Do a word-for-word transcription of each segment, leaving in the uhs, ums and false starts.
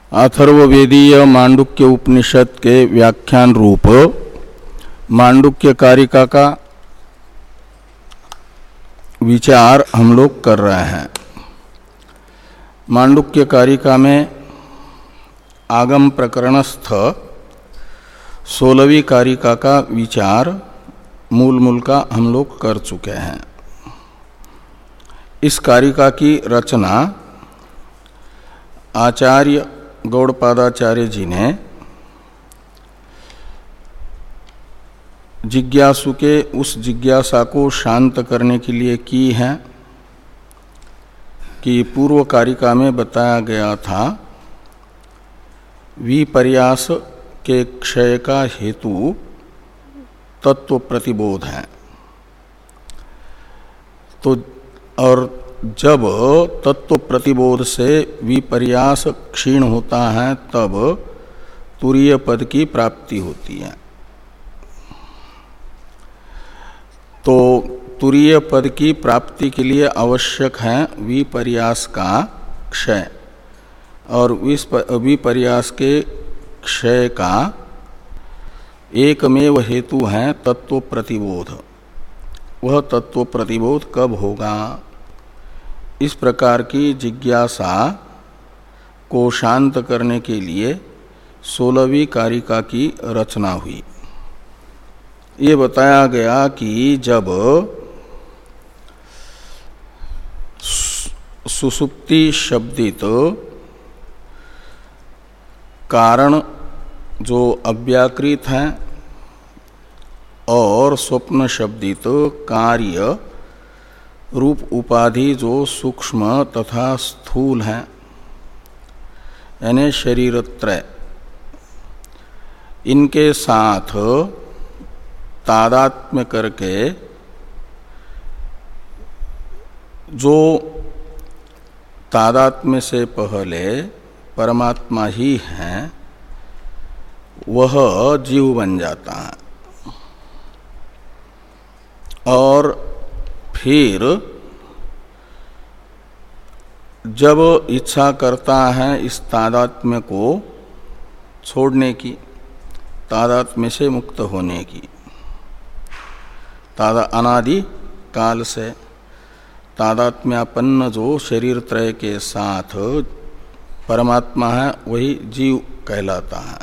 अथर्ववेदीय मांडुक्य उपनिषद के व्याख्यान रूप मांडुक्य कारिका का विचार हम लोग कर रहे हैं। मांडुक्य कारिका में आगम प्रकरणस्थ सोलहवीं कारिका का विचार मूल मूल का हम लोग कर चुके हैं। इस कारिका की रचना आचार्य गौड़पादाचार्य जी ने जिज्ञासु के उस जिज्ञासा को शांत करने के लिए की है कि पूर्व कारिका में बताया गया था विपर्यास के क्षय का हेतु तत्व प्रतिबोध है। तो और जब तत्व प्रतिबोध से विपर्यास क्षीण होता है तब तुरीय पद की प्राप्ति होती है। तो तुरीय पद की प्राप्ति के लिए आवश्यक है विपर्यास का क्षय, और विपर्यास के क्षय का एकमेव हेतु है तत्व प्रतिबोध। वह तत्व प्रतिबोध कब होगा? इस प्रकार की जिज्ञासा को शांत करने के लिए सोलहवीं कारिका की रचना हुई। ये बताया गया कि जब सुसुप्ति शब्दित कारण जो अव्याकृत है और स्वप्न शब्दित कार्य रूप उपाधि जो सूक्ष्म तथा स्थूल है, यानी शरीरत्रय, इनके साथ तादात्म्य करके जो तादात्म्य से पहले परमात्मा ही है वह जीव बन जाता है, और फिर जब इच्छा करता है इस तादात्म्य को छोड़ने की, तादात्म्य से मुक्त होने की, तादा अनादि काल से तादात्म्यापन्न जो शरीर त्रय के साथ परमात्मा है वही जीव कहलाता है।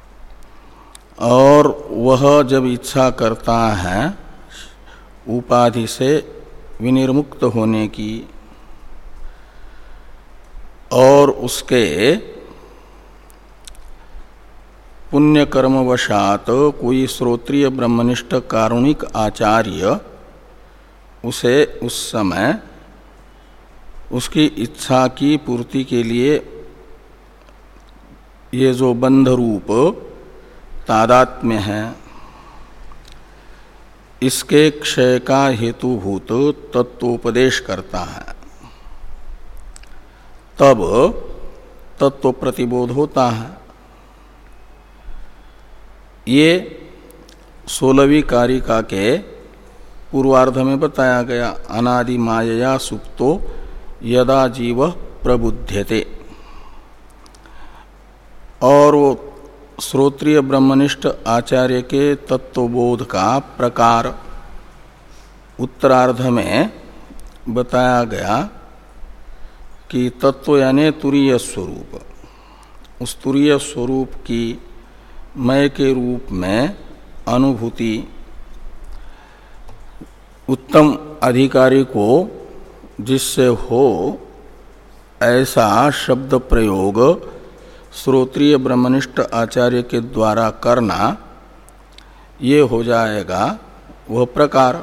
और वह जब इच्छा करता है उपाधि से विनिर्मुक्त होने की और उसके पुण्य कर्मवशात कोई श्रोत्रिय ब्रह्मनिष्ठ कारुणिक आचार्य उसे उस समय उसकी इच्छा की पूर्ति के लिए ये जो बंध रूप तादात्म्य है इसके क्षय का हेतुभूत तत्वोपदेश करता है, तब तत्व प्रतिबोध होता है। ये सोलहवीं कारिका के पूर्वार्ध में बताया गया। अनादि मायया सुप्तो यदा जीव प्रबुध्यते, और वो श्रोत्रिय ब्रह्मनिष्ठ आचार्य के तत्वबोध का प्रकार उत्तरार्ध में बताया गया कि तत्व यानी तुरीय स्वरूप, उस तुरीय स्वरूप की मय के रूप में अनुभूति उत्तम अधिकारी को जिससे हो ऐसा शब्द प्रयोग श्रोत्रिय ब्रह्मनिष्ठ आचार्य के द्वारा करना, ये हो जाएगा वह प्रकार।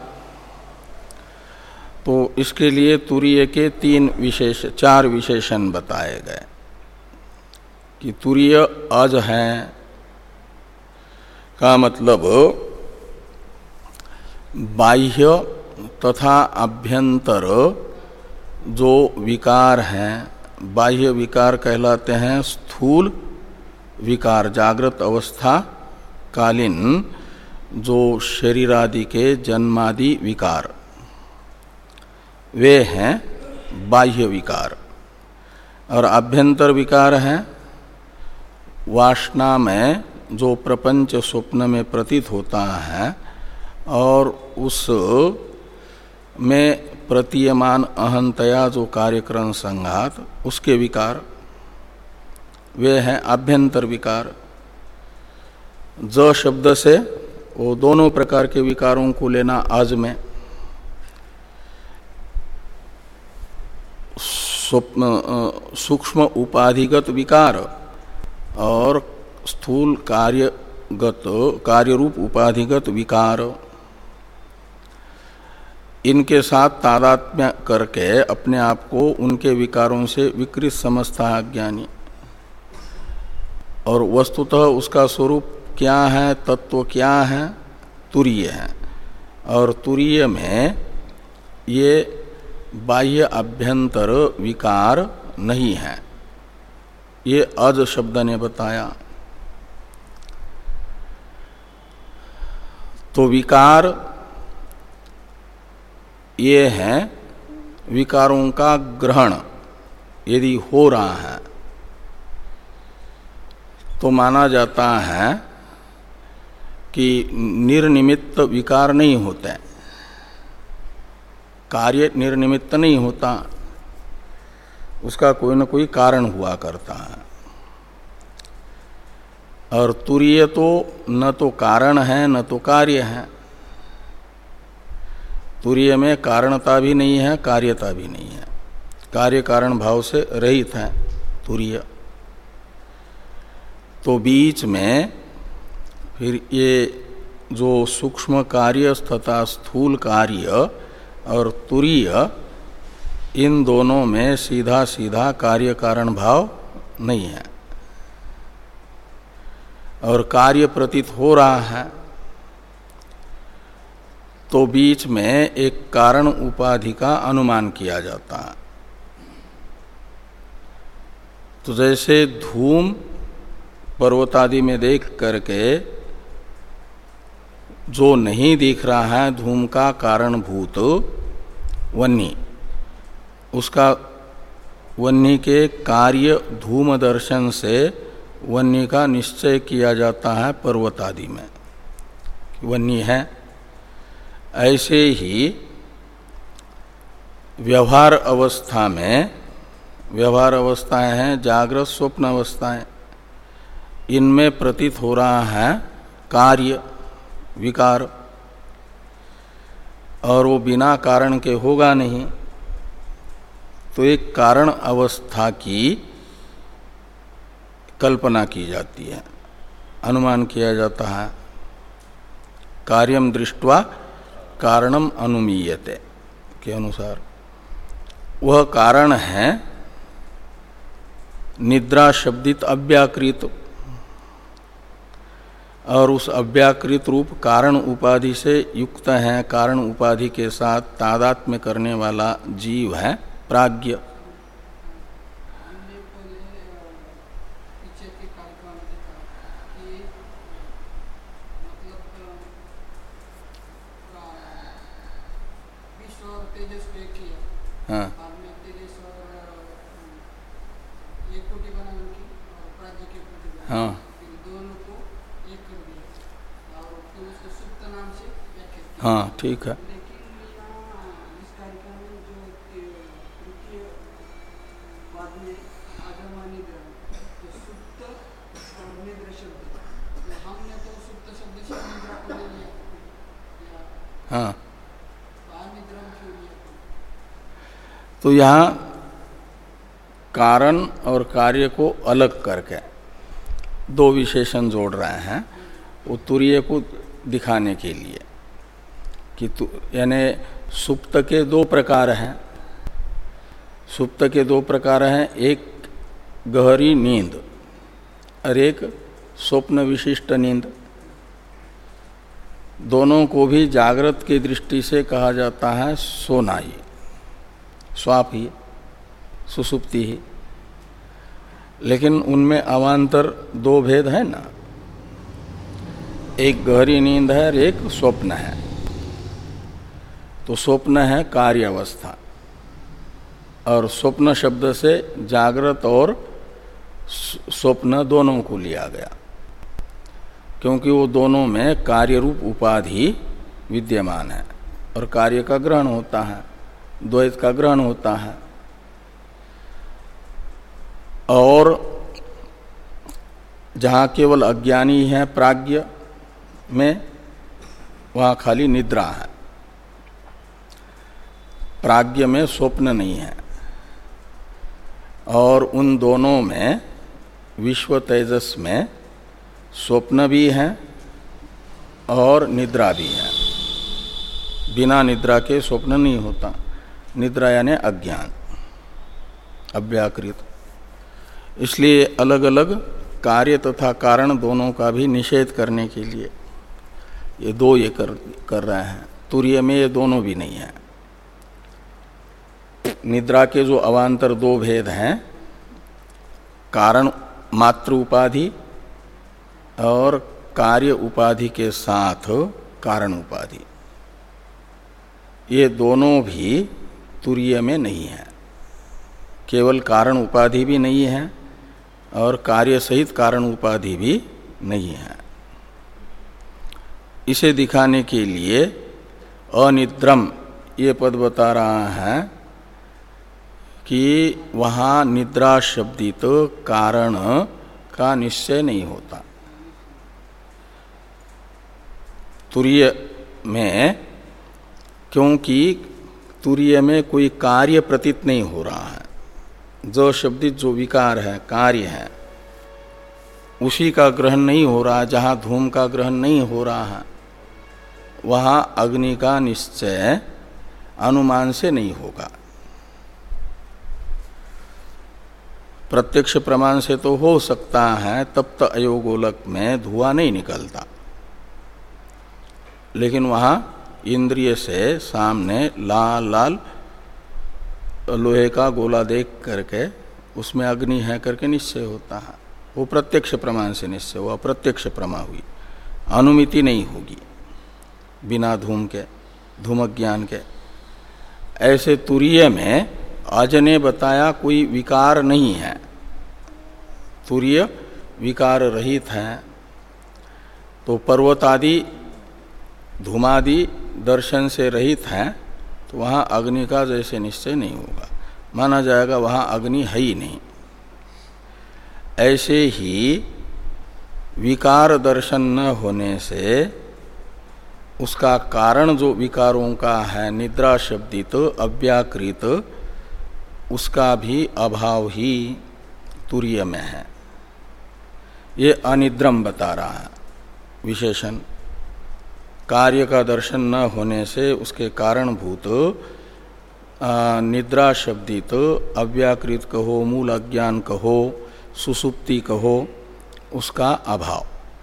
तो इसके लिए तुरीय के तीन विशेष चार विशेषण बताए गए कि तुरीय अज है का मतलब बाह्य तथा अभ्यंतर जो विकार हैं, बाह्य विकार कहलाते हैं स्थूल विकार, जागृत अवस्था कालीन जो शरीरादि के जन्मादि विकार, वे हैं बाह्य विकार। और आभ्यंतर विकार हैं वासना में जो प्रपंच स्वप्न में प्रतीत होता है और उस में प्रतीयमान अहंतया जो कार्यक्रम संघात उसके विकार वे हैं आभ्यंतर विकार। ज शब्द से वो दोनों प्रकार के विकारों को लेना आज में सूक्ष्म उपाधिगत विकार और स्थूल कार्यगत कार्यरूप उपाधिगत विकार, इनके साथ तादात्म्य करके अपने आप को उनके विकारों से विकृत समझता है अज्ञानी। और वस्तुतः उसका स्वरूप क्या है, तत्व क्या है, तुरीय है। और तुरीय में ये बाह्य अभ्यंतर विकार नहीं है, ये अज शब्द ने बताया। तो विकार ये है विकारों का ग्रहण यदि हो रहा है तो माना जाता है कि निर्निमित्त विकार नहीं होते, कार्य निर्निमित्त नहीं होता, उसका कोई न कोई कारण हुआ करता है। और तुरीय तो न तो कारण है न तो कार्य है। तुरीय में कारणता भी नहीं है, कार्यता भी नहीं है, कार्य कारण भाव से रहित है तुरीय। तो बीच में फिर ये जो सूक्ष्म कार्य तथा स्थूल कार्य और तुरीय, इन दोनों में सीधा सीधा कार्य कारण भाव नहीं है और कार्य प्रतीत हो रहा है, तो बीच में एक कारण उपाधि का अनुमान किया जाता है। तो जैसे धूम पर्वतादि में देख करके जो नहीं दिख रहा है, धूम का कारणभूत वन्नी, उसका वन्नी के कार्य धूम दर्शन से वन्नी का निश्चय किया जाता है पर्वतादि में, वन्नी है। ऐसे ही व्यवहार अवस्था में, व्यवहार अवस्थाएं हैं जागृत स्वप्न अवस्थाएं, इनमें प्रतीत हो रहा है कार्य विकार, और वो बिना कारण के होगा नहीं। तो एक कारण अवस्था की कल्पना की जाती है, अनुमान किया जाता है। कार्यम दृष्ट्वा कारणम अनुमीयते के अनुसार वह कारण है निद्रा शब्दित अव्याकृत, और उस अव्याकृत रूप कारण उपाधि से युक्त है, कारण उपाधि के साथ तादात्म्य करने वाला जीव है प्राज्ञ। हाँ हाँ हाँ ठीक है। हाँ तो यहाँ कारण और कार्य को अलग करके दो विशेषण जोड़ रहे हैं, वो तुरीय को दिखाने के लिए कि यानी सुप्त के दो प्रकार हैं। सुप्त के दो प्रकार हैं, एक गहरी नींद और एक स्वप्न विशिष्ट नींद। दोनों को भी जागृत की दृष्टि से कहा जाता है सोना ही, स्वाप ही, सुसुप्ति ही। लेकिन उनमें अवान्तर दो भेद है ना, एक गहरी नींद है और एक स्वप्न है। तो स्वप्न है कार्य अवस्था, और स्वप्न शब्द से जागृत और स्वप्न दोनों को लिया गया, क्योंकि वो दोनों में कार्य रूप उपाधि विद्यमान है और कार्य का ग्रहण होता है, द्वैत का ग्रहण होता है। और जहाँ केवल अज्ञानी है प्राज्ञ में, वहाँ खाली निद्रा है, प्राज्ञ में स्वप्न नहीं है। और उन दोनों में विश्व तेजस में स्वप्न भी है और निद्रा भी है। बिना निद्रा के स्वप्न नहीं होता। निद्रा यानी अज्ञान, अव्याकृत। इसलिए अलग अलग कार्य तथा कारण दोनों का भी निषेध करने के लिए ये दो ये कर, कर रहे हैं। तुर्य में ये दोनों भी नहीं है। निद्रा के जो अवान्तर दो भेद हैं, कारण मात्र उपाधि और कार्य उपाधि के साथ कारण उपाधि, ये दोनों भी तुर्य में नहीं है। केवल कारण उपाधि भी नहीं है और कार्य सहित कारण उपाधि भी नहीं है। इसे दिखाने के लिए अनिद्रम ये पद बता रहा है कि वहाँ निद्रा शब्दित कारण का निश्चय नहीं होता। तुर्य में, क्योंकि तुर्य में कोई कार्य प्रतीत नहीं हो रहा है। जो शब्दित जो विकार है, कार्य है, उसी का ग्रहण नहीं हो रहा। जहाँ धूम का ग्रहण नहीं हो रहा है, वहाँ अग्नि का निश्चय अनुमान से नहीं होगा। प्रत्यक्ष प्रमाण से तो हो सकता है, तप्त अयोगोलक में धुआं नहीं निकलता, लेकिन वहाँ इंद्रिय से सामने लाल लाल लोहे का गोला देख करके उसमें अग्नि है करके निश्चय होता है। वो प्रत्यक्ष प्रमाण से निश्चय हुआ, अप्रत्यक्ष प्रमा हुई, अनुमिति नहीं होगी बिना धूम के, धूम ज्ञान के। ऐसे तुर्य में आज ने बताया कोई विकार नहीं है, तुर्य विकार रहित है। तो पर्वत आदि धूमादि दर्शन से रहित है, तो वहाँ अग्नि का जैसे निश्चय नहीं होगा, माना जाएगा वहाँ अग्नि है ही नहीं। ऐसे ही विकार दर्शन न होने से उसका कारण जो विकारों का है निद्रा शब्दित अव्याकृत, उसका भी अभाव ही तुर्य में है। ये अनिद्रम बता रहा है विशेषण। कार्य का दर्शन न होने से उसके कारणभूत निद्रा शब्दित अव्याकृत कहो, मूल अज्ञान कहो, सुसुप्ति कहो, उसका अभाव,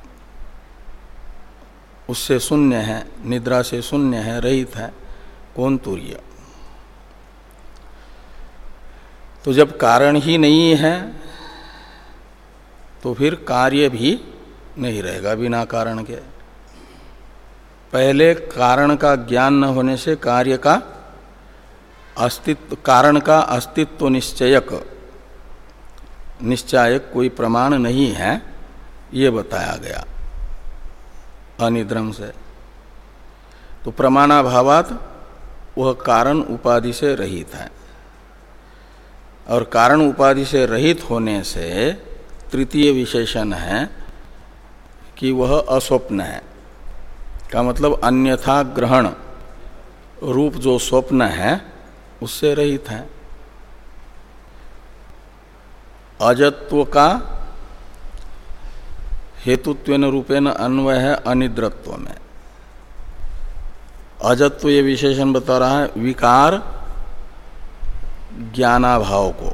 उससे शून्य है, निद्रा से शून्य है, रहित है। कौन? तुर्य। तो जब कारण ही नहीं है तो फिर कार्य भी नहीं रहेगा बिना कारण के। पहले कारण का ज्ञान न होने से कार्य का अस्तित्व, कारण का अस्तित्व निश्चयक निश्चायक कोई प्रमाण नहीं है, ये बताया गया अनिद्रम से। तो प्रमाणाभावात वह कारण उपाधि से रहित है, और कारण उपाधि से रहित होने से तृतीय विशेषण है कि वह अस्वप्न है। का मतलब अन्यथा ग्रहण रूप जो स्वप्न है उससे रहित है। अजत्व का हेतुत्वेन रूपेण अन्वय है अनिद्रत्व में। अजत्व ये विशेषण बता रहा है विकार ज्ञानाभाव को।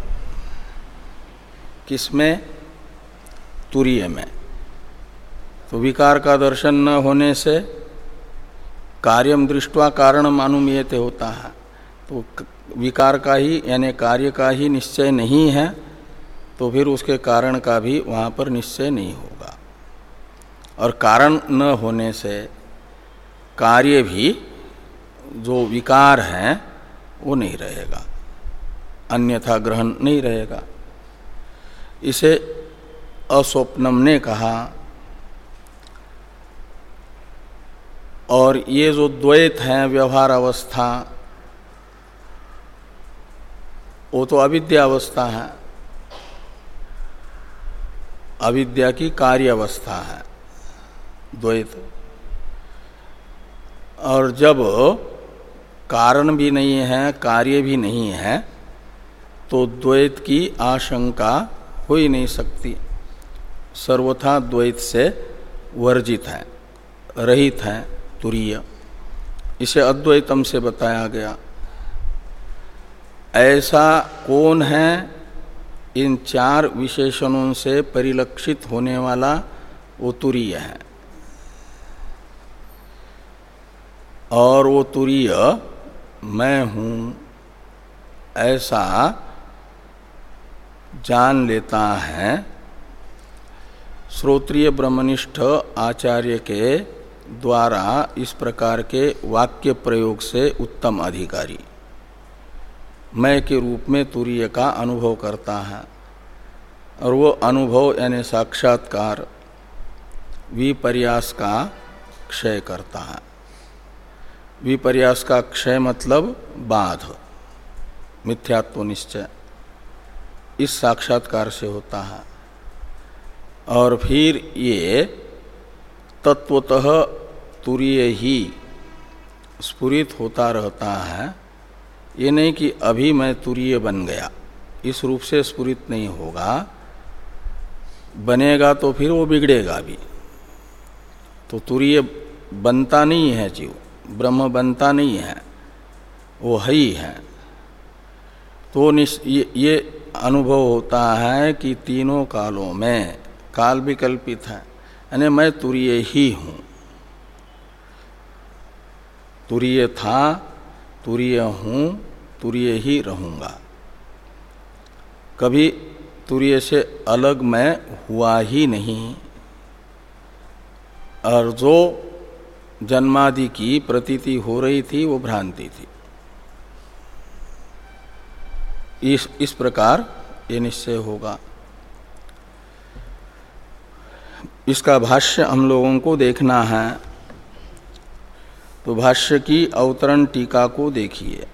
किसमें? तुर्य में। तो विकार का दर्शन न होने से कार्यम दृष्ट्वा कारण मानुमीयते होता है। तो विकार का ही यानी कार्य का ही निश्चय नहीं है, तो फिर उसके कारण का भी वहाँ पर निश्चय नहीं होगा। और कारण न होने से कार्य भी जो विकार है वो नहीं रहेगा, अन्यथा ग्रहण नहीं रहेगा। इसे अस्वप्नम ने कहा। और ये जो द्वैत है व्यवहार अवस्था, वो तो अविद्या अवस्था है, अविद्या की कार्य अवस्था है द्वैत। और जब कारण भी नहीं है कार्य भी नहीं है तो द्वैत की आशंका हो ही नहीं सकती। सर्वथा द्वैत से वर्जित है, रहित है तुरीय। इसे अद्वैतम से बताया गया। ऐसा कौन है इन चार विशेषणों से परिलक्षित होने वाला? वो तुरीय है। और वो तुरीय मैं हूँ ऐसा जान लेता है श्रोत्रिय ब्रह्मनिष्ठ आचार्य के द्वारा इस प्रकार के वाक्य प्रयोग से उत्तम अधिकारी मैं के रूप में तुरीय का अनुभव करता है। और वो अनुभव यानी साक्षात्कार विपर्यास का क्षय करता है। विपर्यास का क्षय मतलब बाध, मिथ्यात्व निश्चय, इस साक्षात्कार से होता है। और फिर ये तत्वतः तुरीय ही स्फुरित होता रहता है। ये नहीं कि अभी मैं तुरीय बन गया, इस रूप से स्फुरित नहीं होगा। बनेगा तो फिर वो बिगड़ेगा भी। तो तुरीय बनता नहीं है जीव, ब्रह्म बनता नहीं है, वो है ही है। तो ये, ये अनुभव होता है कि तीनों कालों में काल विकल्पित है, यानी मैं तुरीय ही हूँ। तुरीय था, तुरीय हूँ, तुरीय ही रहूँगा। कभी तुरीय से अलग मैं हुआ ही नहीं। और जो जन्मादि की प्रतीति हो रही थी वो भ्रांति थी। इस इस प्रकार ये निश्चय होगा। इसका भाष्य हम लोगों को देखना है। तो भाष्य की अवतरण टीका को देखिए।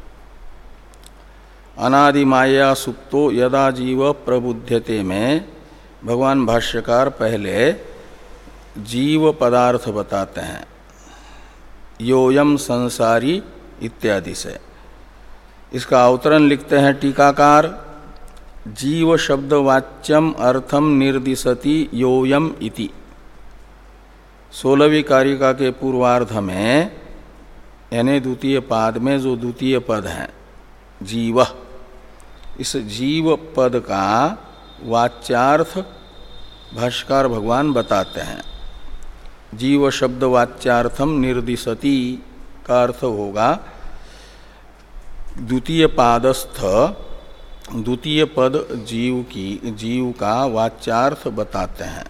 अनादि माया सुप्तो यदा जीव प्रबुध्यते में भगवान भाष्यकार पहले जीव पदार्थ बताते हैं, योयम संसारी इत्यादि से। इसका अवतरण लिखते हैं टीकाकार, जीव शब्द वाच्यम अर्थम निर्दिशति योयम इति। सोलहवीं कारिका के पूर्वार्ध में यानी द्वितीय पाद में जो द्वितीय पद है जीव, इस जीव पद का वाच्यार्थ भाष्यकार भगवान बताते हैं। जीव शब्द वाच्यार्थम निर्दिशति का अर्थ होगा द्वितीय पादस्थ द्वितीय पद जीव की जीव का वाच्यार्थ बताते हैं।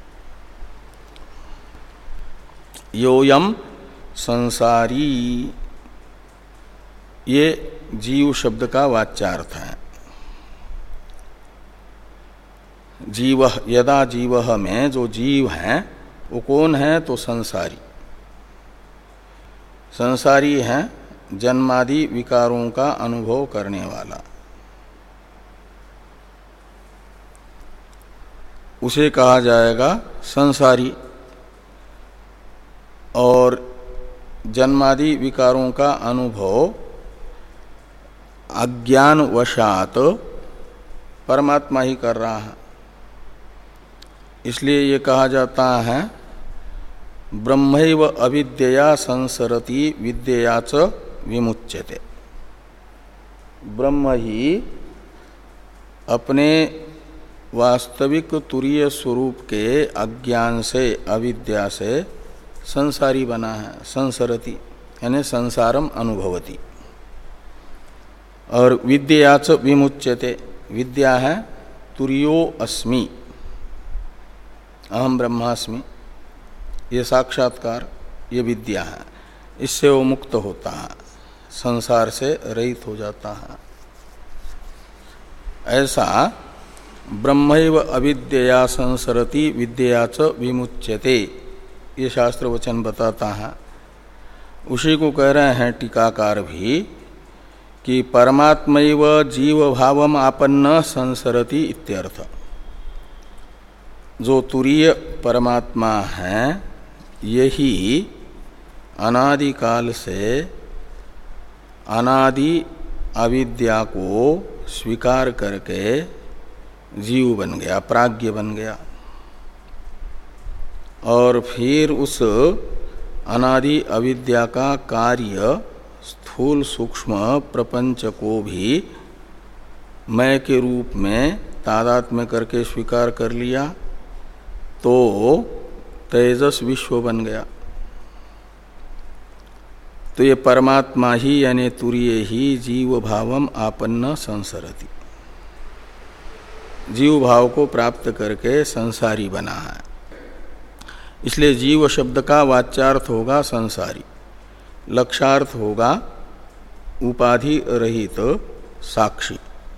योयम संसारी, ये जीव शब्द का वाच्यार्थ है। जीव यदा जीव में जो जीव है वो कौन है? तो संसारी। संसारी है जन्मादि विकारों का अनुभव करने वाला। उसे कहा जाएगा संसारी। और जन्मादि विकारों का अनुभव अज्ञान वशात परमात्मा ही कर रहा है। इसलिए ये कहा जाता है ब्रह्मैव अविद्यया संसरति विद्यया च विमुच्यते। ब्रह्म ही अपने वास्तविक तुरीय स्वरूप के अज्ञान से अविद्या से संसारी बना है। संसरति यानी संसारम अनुभवति। और विद्यया च विमुच्यते, विद्या है तुरीयो अस्मि, अहम ब्रह्मास्मि, ये साक्षात्कार, ये विद्या है। इससे वो मुक्त होता है, संसार से रहित हो जाता है। ऐसा ब्रह्मैव अविद्यया संसरति विद्यया च विमुच्यते, ये शास्त्र वचन बताता है। उसी को कह रहे हैं टीकाकार भी कि परमात्मैव जीव भावम आपन्न संसरति इत्यर्थ। जो तुरीय परमात्मा है यही अनादिकाल से अनादि अविद्या को स्वीकार करके जीव बन गया, प्राज्ञ बन गया, और फिर उस अनादि अविद्या का कार्य स्थूल सूक्ष्म प्रपंच को भी मैं के रूप में तादात्म्य करके स्वीकार कर लिया, तो तेजस विश्व बन गया। तो ये परमात्मा ही यानी तुरीय ही जीव भावम आपन्न संसरति, जीव भाव को प्राप्त करके संसारी बना है। इसलिए जीव शब्द का वाच्यार्थ होगा संसारी, लक्षार्थ होगा उपाधि रहित तो साक्षी।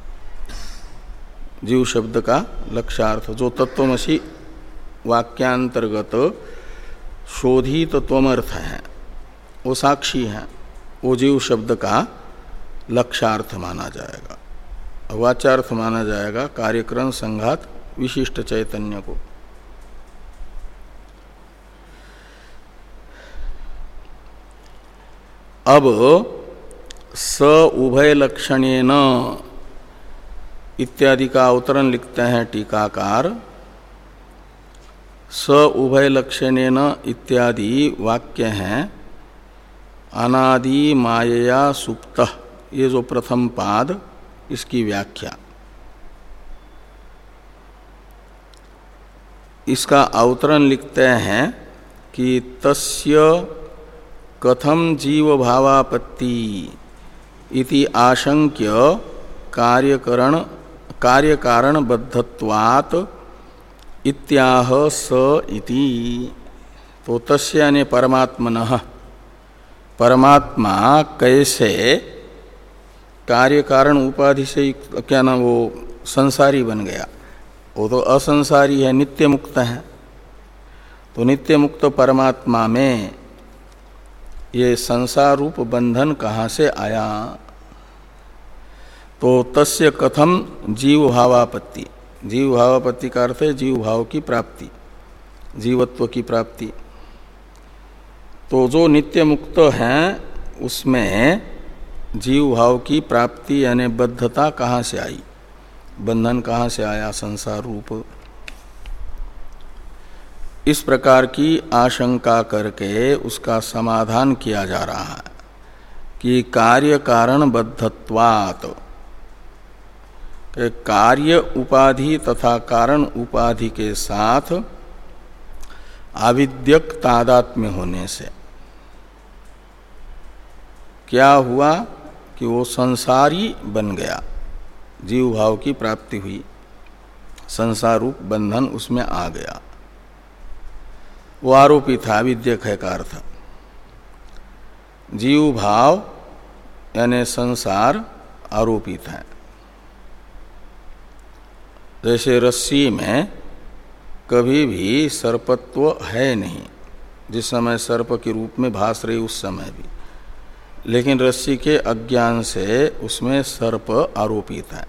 जीव शब्द का लक्षार्थ जो तत्वमसि वाक्यांतर्गत शोधित त्वमर्थ है वो साक्षी है, वो जीव शब्द का लक्षार्थ माना जाएगा, वाचार्थ माना जाएगा कार्यक्रम संघात विशिष्ट चैतन्य को। अब स उभय लक्षणेन इत्यादि का अवतरण लिखते हैं टीकाकार। स उभय लक्षणेन इत्यादि वाक्य हैं अनादि मायया सुप्तः, ये जो प्रथम पाद इसकी व्याख्या। इसका अवतरण लिखते हैं कि तस्य कथम जीव भावापत्ति इति आशंक्य कार्यकरण कार्यकारण बद्धत्वात् इत्याह स इति। तो तस्य यानी परमात्मनः, परमात्मा कैसे कार्य कारण उपाधि से क्या ना वो संसारी बन गया, वो तो असंसारी है, नित्य मुक्त है। तो नित्य मुक्त परमात्मा में ये संसार रूप बंधन कहाँ से आया? तो तस्य कथम जीव भावापत्ति, जीव भावापत्ति का अर्थ है जीव भाव की प्राप्ति, जीवत्व की प्राप्ति। तो जो नित्य मुक्त हैं उसमें जीव भाव की प्राप्ति यानी बद्धता कहाँ से आई, बंधन कहाँ से आया संसार रूप? इस प्रकार की आशंका करके उसका समाधान किया जा रहा है कि कार्य कारण बद्धत्वात्, कार्य उपाधि तथा कारण उपाधि के साथ आविद्यक तादात्म्य होने से क्या हुआ कि वो संसारी बन गया, जीव भाव की प्राप्ति हुई, संसार रूप बंधन उसमें आ गया। वो आरोपी था, विद्यक है का अर्थ। जीव भाव यानी संसार आरोपित है। जैसे रस्सी में कभी भी सर्पत्व है नहीं, जिस समय सर्प के रूप में भास रही उस समय भी, लेकिन रस्सी के अज्ञान से उसमें सर्प आरोपित है।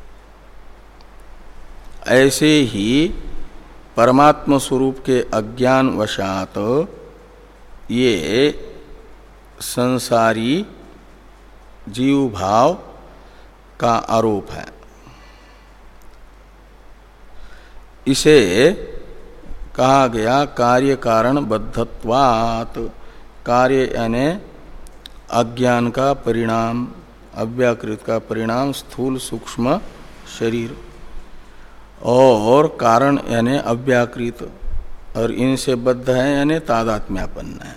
ऐसे ही परमात्म स्वरूप के अज्ञान वशात ये संसारी जीव भाव का आरोप है। इसे कहा गया कार्य कारण बद्धत्वात्, कार्य यानी अज्ञान का परिणाम, अव्याकृत का परिणाम स्थूल सूक्ष्म शरीर, और कारण यानी अव्याकृत, और इनसे बद्ध है यानी तादात्म्यापन्न है,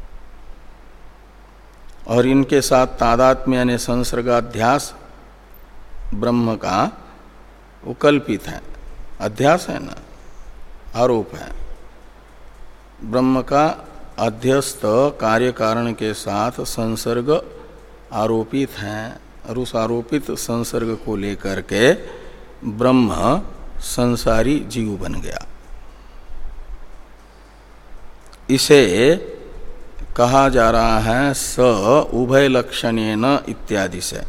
और इनके साथ तादात्म्य यानी संसर्गाध्यास ब्रह्म का वो कल्पित है, अध्यास है ना, आरोप है। ब्रह्म का अध्यस्त कार्य कारण के साथ संसर्ग आरोपित है, और उस आरोपित संसर्ग को लेकर के ब्रह्म संसारी जीव बन गया। इसे कहा जा रहा है स उभय लक्षणेन इत्यादि से।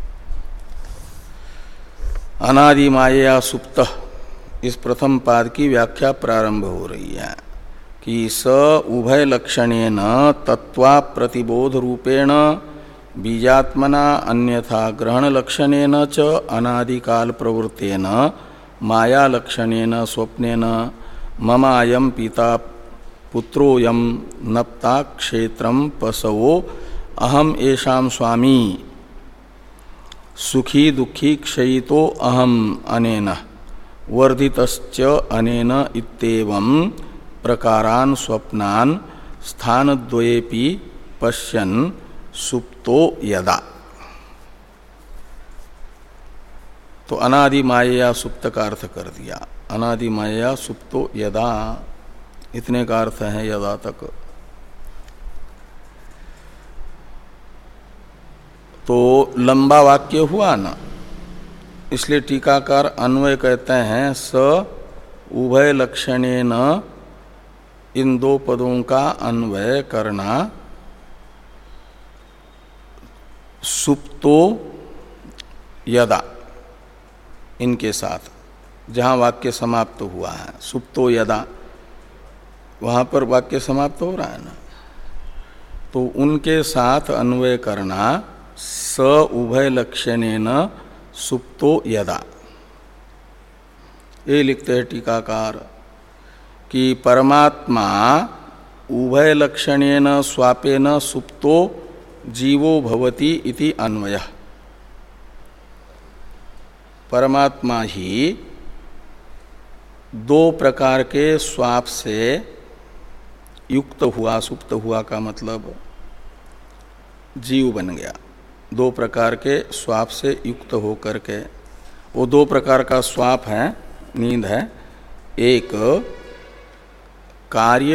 अनादि माया सुप्त, इस प्रथम पाद की व्याख्या प्रारंभ हो रही है कि स उभय लक्षणेन तत्वा प्रतिबोध रूपेण बीजात्मना अन्यथा ग्रहण लक्षणेन च अनादिकाल प्रवृत्तेन माया लक्षणेन स्वप्नेन ममायम पिता पुत्रोयम नप्ता क्षेत्रम पसवो अहम एषाम स्वामी सुखी दुखी क्षयितो अहम अनेन वर्धितश्च अनेन इत्येवं प्रकारान् स्वप्नान् स्थानद्वयेपि पश्यन् सुप्तो यदा। तो अनादि माया सुप्त का अर्थ कर दिया। अनादि माया सुप्तो यदा, इतने का अर्थ है यदा तक। तो लंबा वाक्य हुआ ना, इसलिए टीकाकार अन्वय कहते हैं स उभय लक्षणेन, इन दो पदों का अन्वय करना सुप्तो यदा इनके साथ, जहां वाक्य समाप्त हुआ है सुप्तो यदा, वहां पर वाक्य समाप्त हो रहा है ना, तो उनके साथ अन्वय करना स उभय लक्षणेन सुप्तो यदा। ये लिखते हैं टीकाकार कि परमात्मा उभय लक्षणेन स्वापेन सुप्तो जीवो भवति इति अन्वयः। परमात्मा ही दो प्रकार के स्वाप से युक्त हुआ, सुप्त हुआ का मतलब जीव बन गया। दो प्रकार के स्वाप से युक्त होकर के, वो दो प्रकार का स्वाप है, नींद है। एक कार्य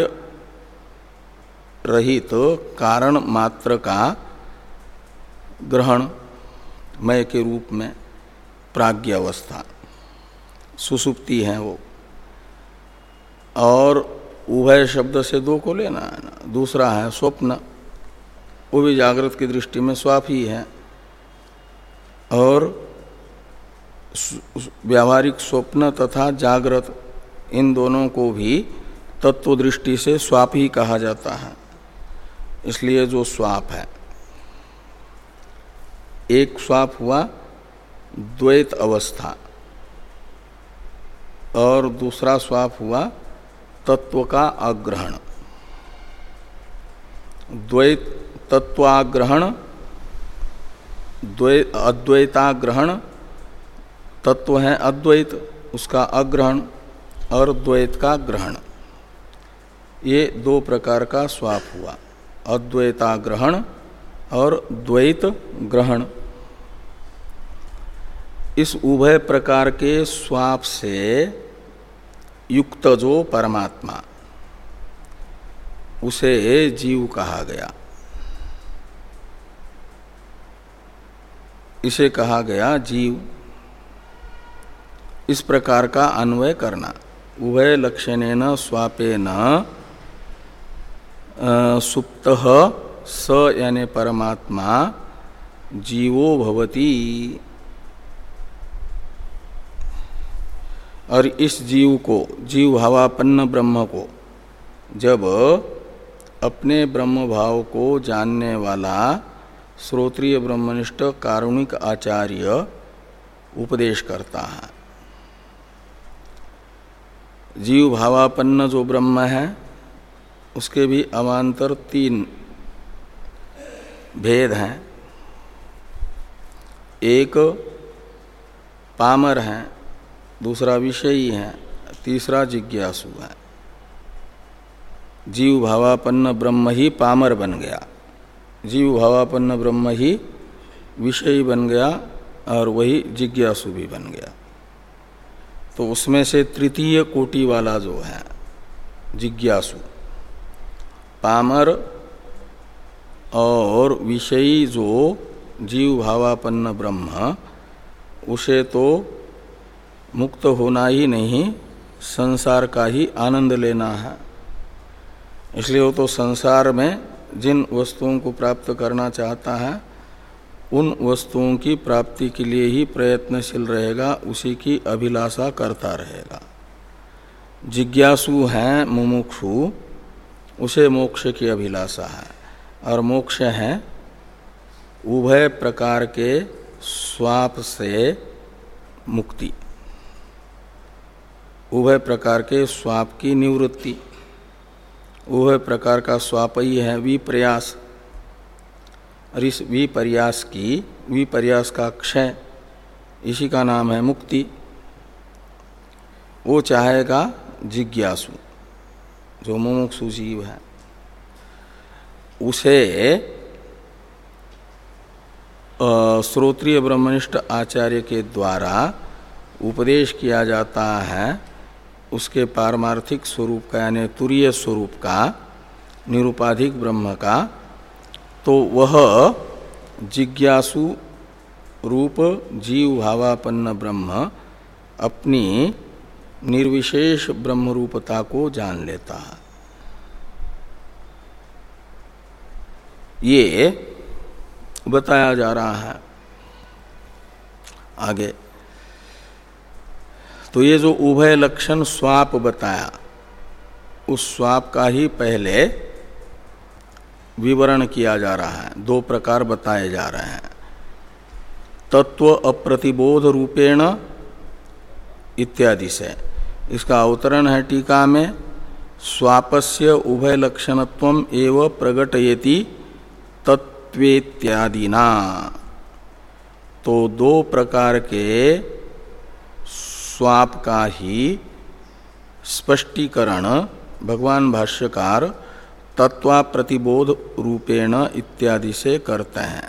रहित तो कारण मात्र का ग्रहण मय के रूप में प्राज्ञ अवस्था, सुसुप्ति है वो। और उभय शब्द से दो को लेना है ना। दूसरा है स्वप्न, वो भी जागृत की दृष्टि में स्वाप ही है। और व्यावहारिक स्वप्न तथा जागृत, इन दोनों को भी तत्व दृष्टि से स्वाप ही कहा जाता है। इसलिए जो स्वाप है, एक स्वाप हुआ द्वैत अवस्था और दूसरा स्वाप हुआ तत्व का आग्रहण। द्वैत तत्वाग्रहण, अद्वैताग्रहण, तत्व है अद्वैत, उसका अग्रहण, और द्वैत का ग्रहण। ये दो प्रकार का स्वाप हुआ, अद्वैताग्रहण और द्वैत ग्रहण। इस उभय प्रकार के स्वाप से युक्त जो परमात्मा, उसे जीव कहा गया। इसे कहा गया जीव। इस प्रकार का अन्वय करना, उभय लक्षणेन स्वापेन सुप्तः स यानी परमात्मा जीवो भवति। और इस जीव को, जीव भावापन्न ब्रह्म को, जब अपने ब्रह्म भाव को जानने वाला श्रोत्रिय ब्रह्मनिष्ठ कारुणिक आचार्य उपदेश करता है। जीव भावापन्न जो ब्रह्म है, उसके भी अवान्तर तीन भेद हैं। एक पामर है, दूसरा विषयी है, तीसरा जिज्ञासु है। जीव भावापन्न ब्रह्म ही पामर बन गया, जीव भावापन्न ब्रह्म ही विषयी बन गया, और वही जिज्ञासु भी बन गया। तो उसमें से तृतीय कोटि वाला जो है जिज्ञासु, पामर और विषयी जो जीव भावापन्न ब्रह्म, उसे तो मुक्त होना ही नहीं, संसार का ही आनंद लेना है। इसलिए वो तो संसार में जिन वस्तुओं को प्राप्त करना चाहता है उन वस्तुओं की प्राप्ति के लिए ही प्रयत्नशील रहेगा, उसी की अभिलाषा करता रहेगा। जिज्ञासु है मुमुक्षु, उसे मोक्ष की अभिलाषा है, और मोक्ष है उभय प्रकार के स्वाप से मुक्ति, उभय प्रकार के स्वाप की निवृत्ति। उभय प्रकार का स्वाप ही है विप्रयास, और इस विपर्यास की विपर्यास का क्षय, इसी का नाम है मुक्ति। वो चाहेगा जिज्ञासु, जो मुमुक्षु जीव है, उसे श्रोत्रिय ब्रह्मनिष्ठ आचार्य के द्वारा उपदेश किया जाता है उसके पारमार्थिक स्वरूप का, यानी तुरीय स्वरूप का, निरुपाधिक ब्रह्म का। तो वह जिज्ञासु रूप जीव भावापन्न ब्रह्म अपनी निर्विशेष ब्रह्म रूपता को जान लेता है। ये बताया जा रहा है आगे। तो ये जो उभय लक्षण स्वाप बताया, उस स्वाप का ही पहले विवरण किया जा रहा है। दो प्रकार बताए जा रहे हैं, तत्व अप्रतिबोध रूपेण इत्यादि से। इसका अवतरण है टीका में, स्वापस्य उभय लक्षणत्वम एव प्रगटयति तत्वेत्यादिना। तो दो प्रकार के स्वाप का ही स्पष्टीकरण भगवान भाष्यकार तत्वा प्रतिबोध रूपेण इत्यादि से करते हैं।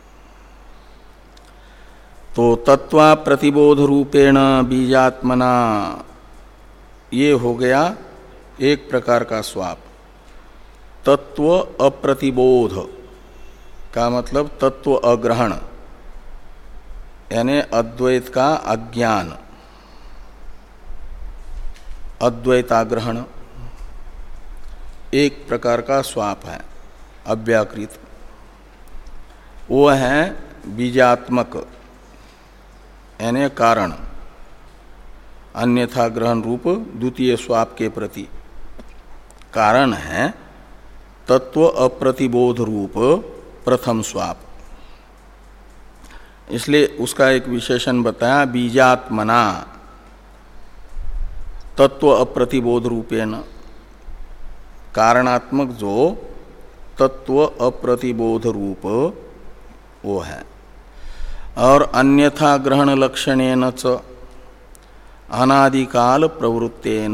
तो तत्वा प्रतिबोध रूपेण बीजात्मना, ये हो गया एक प्रकार का स्वाप। तत्व अप्रतिबोध का मतलब तत्व अग्रहण, यानी अद्वैत का अज्ञान, अद्वैताग्रहण एक प्रकार का स्वाप है अव्याकृत। वो है बीजात्मक, यानी कारण, अन्यथा ग्रहण रूप द्वितीय स्वाप के प्रति कारण है तत्व अप्रतिबोध रूप प्रथम स्वाप। इसलिए उसका एक विशेषण बताया, बीजात्मना तत्व अप्रतिबोध रूपेण, कारणात्मक जो तत्व अप्रतिबोध रूप वो है। और अन्यथा ग्रहण लक्षणेन च अनादिकाल प्रवृत्तेन,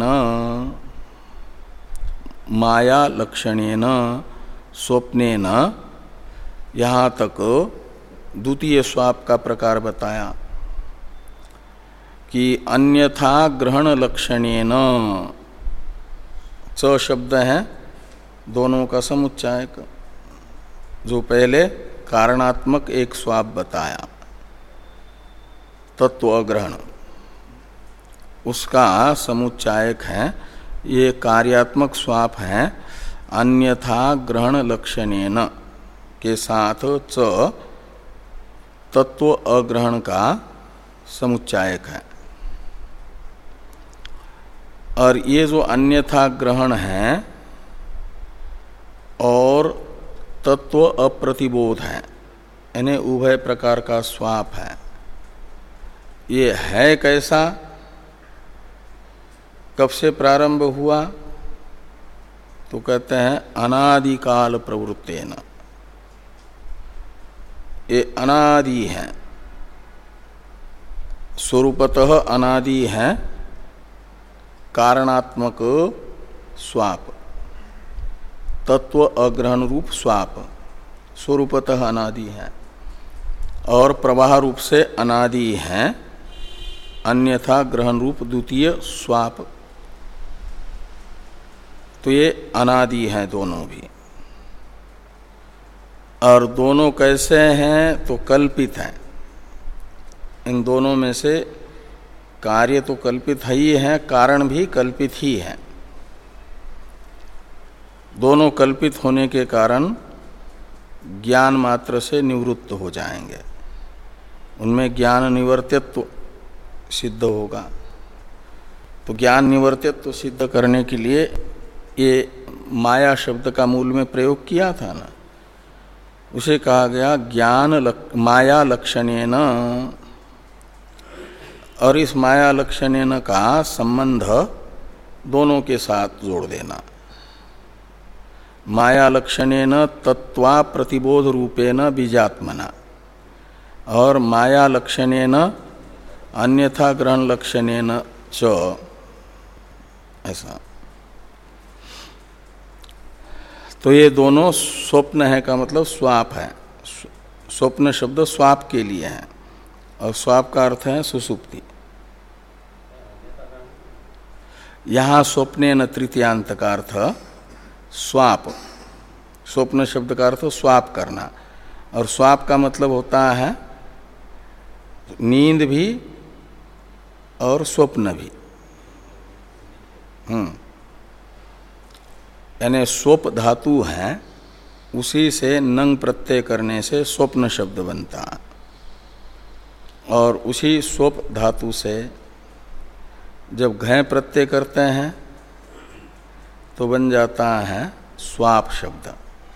माया लक्षणेन स्वप्नेन, यहाँ तक द्वितीय स्वाप का प्रकार बताया कि अन्यथा ग्रहण लक्षणेन, च शब्द है दोनों का समुच्चायक। जो पहले कारणात्मक एक स्वाप बताया तत्व अग्रहण, उसका समुच्चायक है ये कार्यात्मक स्वाप है अन्यथा ग्रहण लक्षणेन के साथ च तत्व अग्रहण का समुच्चायक है। और ये जो अन्यथा ग्रहण है और तत्व अप्रतिबोध है, यानी उभय प्रकार का स्वाप है, ये है कैसा, कब से प्रारंभ हुआ, तो कहते हैं अनादिकाल प्रवृत्तेन। ये अनादि है, स्वरूपतः अनादि है, कारणात्मक स्वाप, तत्व अग्रहण रूप स्वाप स्वरूपतः अनादि है, और प्रवाह रूप से अनादि है अन्यथा ग्रहण रूप द्वितीय स्वाप। तो ये अनादि है दोनों भी। और दोनों कैसे हैं, तो कल्पित हैं। इन दोनों में से कार्य तो कल्पित है ही है, कारण भी कल्पित ही है। दोनों कल्पित होने के कारण ज्ञान मात्र से निवृत्त हो जाएंगे, उनमें ज्ञान निवर्तित्व सिद्ध होगा। तो ज्ञान निवर्तित्व सिद्ध करने के लिए ये माया शब्द का मूल में प्रयोग किया था ना, उसे कहा गया ज्ञान लक, माया लक्षणेन। और इस माया लक्षणेन का संबंध दोनों के साथ जोड़ देना। माया लक्षणेन तत्वा प्रतिबोध रूपेण बीजात्मना, और माया लक्षणेन अन्यथा ग्रहण लक्षणेन च, ऐसा। तो ये दोनों स्वप्न है का मतलब स्वाप है। स्वप्न शब्द स्वाप के लिए है, और स्वाप का अर्थ है सुसुप्ति। यहाँ स्वप्नेन तृतीयांत का अर्थ स्वाप, स्वप्न शब्द का अर्थ स्वाप करना, और स्वाप का मतलब होता है नींद भी और स्वप्न भी। हम्म यानी स्वप धातु है, उसी से नंग प्रत्यय करने से स्वप्न शब्द बनता है, और उसी स्वप धातु से जब घय प्रत्यय करते हैं तो बन जाता है स्वाप शब्द,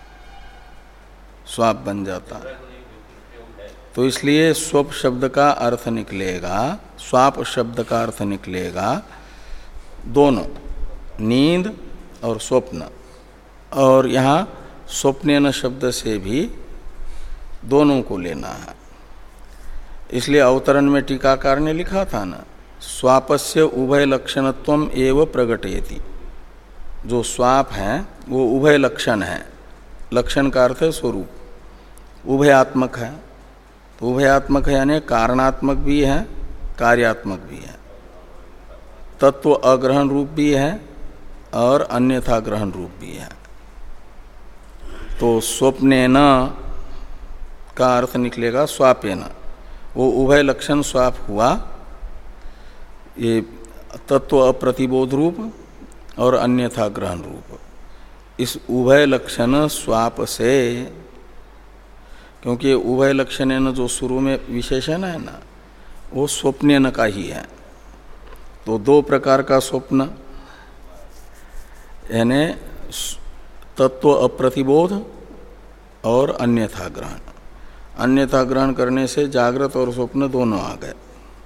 स्वाप बन जाता है। तो इसलिए स्वप शब्द का अर्थ निकलेगा, स्वाप शब्द का अर्थ निकलेगा दोनों, नींद और स्वप्न। और यहाँ स्वप्नेन शब्द से भी दोनों को लेना है। इसलिए अवतरण में टीकाकार ने लिखा था ना, स्वापस्य उभय लक्षणत्वम एव प्रगटयति। जो स्वाप है वो उभय लक्षण है, लक्षण का अर्थ है स्वरूप, उभयात्मक है। तो उभयात्मक है यानी कारणात्मक भी है, कार्यात्मक भी है, तत्व अग्रहण रूप भी है और अन्यथा ग्रहण रूप भी है। तो स्वप्नेन का अर्थ निकलेगा स्वापेन, वो उभय लक्षण स्वाप हुआ, ये तत्व अप्रतिबोध रूप और अन्यथा ग्रहण रूप। इस उभय लक्षण स्वाप से, क्योंकि उभय लक्षण जो शुरू में विशेषण है ना, वो स्वप्नेन का ही है। तो दो प्रकार का स्वप्न, यानी तत्व अप्रतिबोध और अन्यथा ग्रहण। अन्यथा ग्रहण करने से जागृत और स्वप्न दोनों आ गए।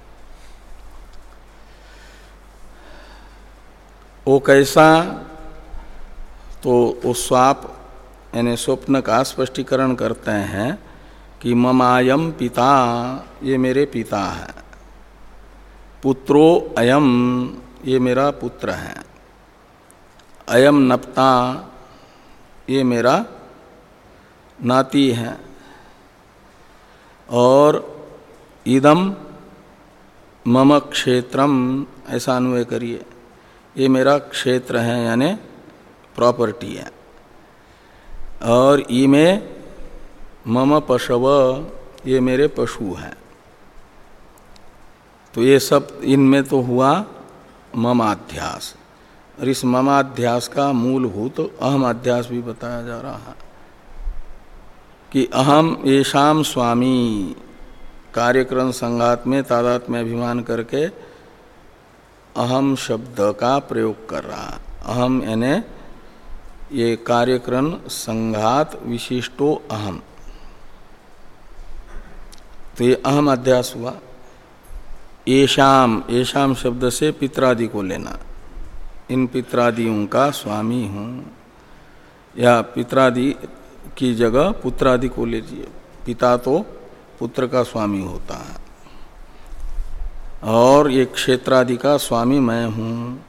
वो कैसा? तो वो स्वाप यानी स्वप्न का स्पष्टीकरण करते हैं कि ममायम पिता, ये मेरे पिता है, पुत्रो अयम, ये मेरा पुत्र है, अयम नप्ता, ये मेरा नाती है, और इदम मम क्षेत्रम, ऐसा अन्वय करिए, ये मेरा क्षेत्र है यानी प्रॉपर्टी है, और इमे मम पशव, ये मेरे पशु हैं। तो ये सब इनमें तो हुआ ममाध्यास, और इस ममाध्यास का मूलभूत अहमाध्यास भी बताया जा रहा है कि अहम येषाम स्वामी, कार्यक्रम संघात में तादात में अभिमान करके अहम शब्द का प्रयोग कर रहा है। अहम यानी ये कार्यक्रम संघात विशिष्टो अहम, तो ये अहम अध्यास हुआ। येषाम, येषाम शब्द से पित्रादि को लेना, इन पित्रादियों का स्वामी हूँ, या पित्रादि की जगह पुत्रादि को लीजिए, पिता तो पुत्र का स्वामी होता है, और ये क्षेत्रादि का स्वामी मैं हूँ।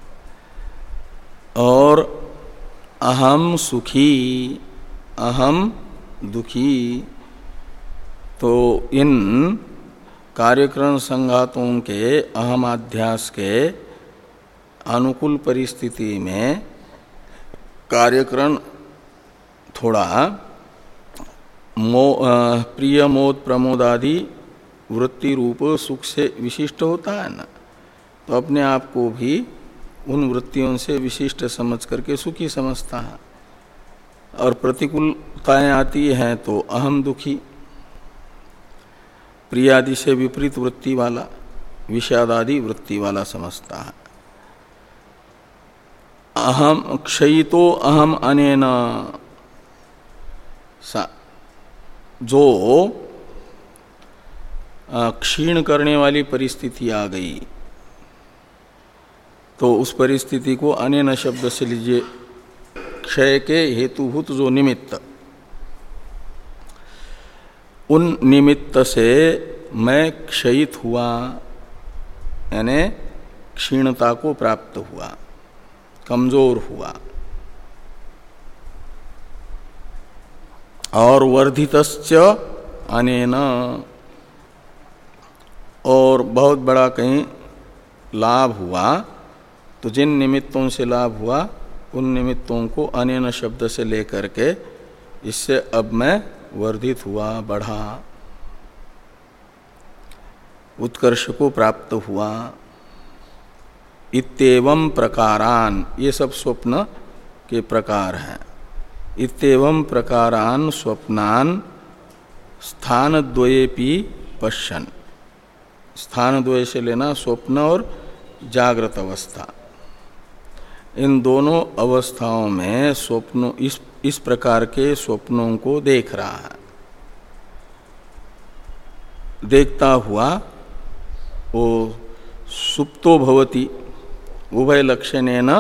और अहम सुखी, अहम दुखी, तो इन कार्यक्रम संघातों के अहमाध्यास के अनुकूल परिस्थिति में कार्यक्रम थोड़ा मो प्रिय मोद प्रमोद आदि वृत्ति रूप सुख से विशिष्ट होता है ना, तो अपने आप को भी उन वृत्तियों से विशिष्ट समझ करके सुखी समझता है, और प्रतिकूलताएं आती हैं तो अहम दुखी, प्रियादि से विपरीत वृत्ति वाला, विषादादि वृत्ति वाला समझता है। अहम क्षयितो अहम अनेन, जो क्षीण करने वाली परिस्थिति आ गई तो उस परिस्थिति को अनेन शब्द से लीजिए, क्षय के हेतुभूत जो निमित्त, उन निमित्त से मैं क्षयित हुआ, यानी क्षीणता को प्राप्त हुआ, कमजोर हुआ। और वर्धितश्च अनेन, और बहुत बड़ा कहीं लाभ हुआ तो जिन निमित्तों से लाभ हुआ उन निमित्तों को अनेन शब्द से लेकर के इससे अब मैं वर्धित हुआ, बढ़ा, उत्कर्ष को प्राप्त हुआ। इत्येवं प्रकारान, ये सब स्वप्न के प्रकार हैं। इत्येवं प्रकारान स्वप्नान स्थानद्वयेपि पश्यन्, स्थानद्वय से लेना स्वप्न और जागृत अवस्था, इन दोनों अवस्थाओं में स्वप्नों, इस इस प्रकार के स्वप्नों को देख रहा है। देखता हुआ वो सुप्तो भवति उभय लक्षणेन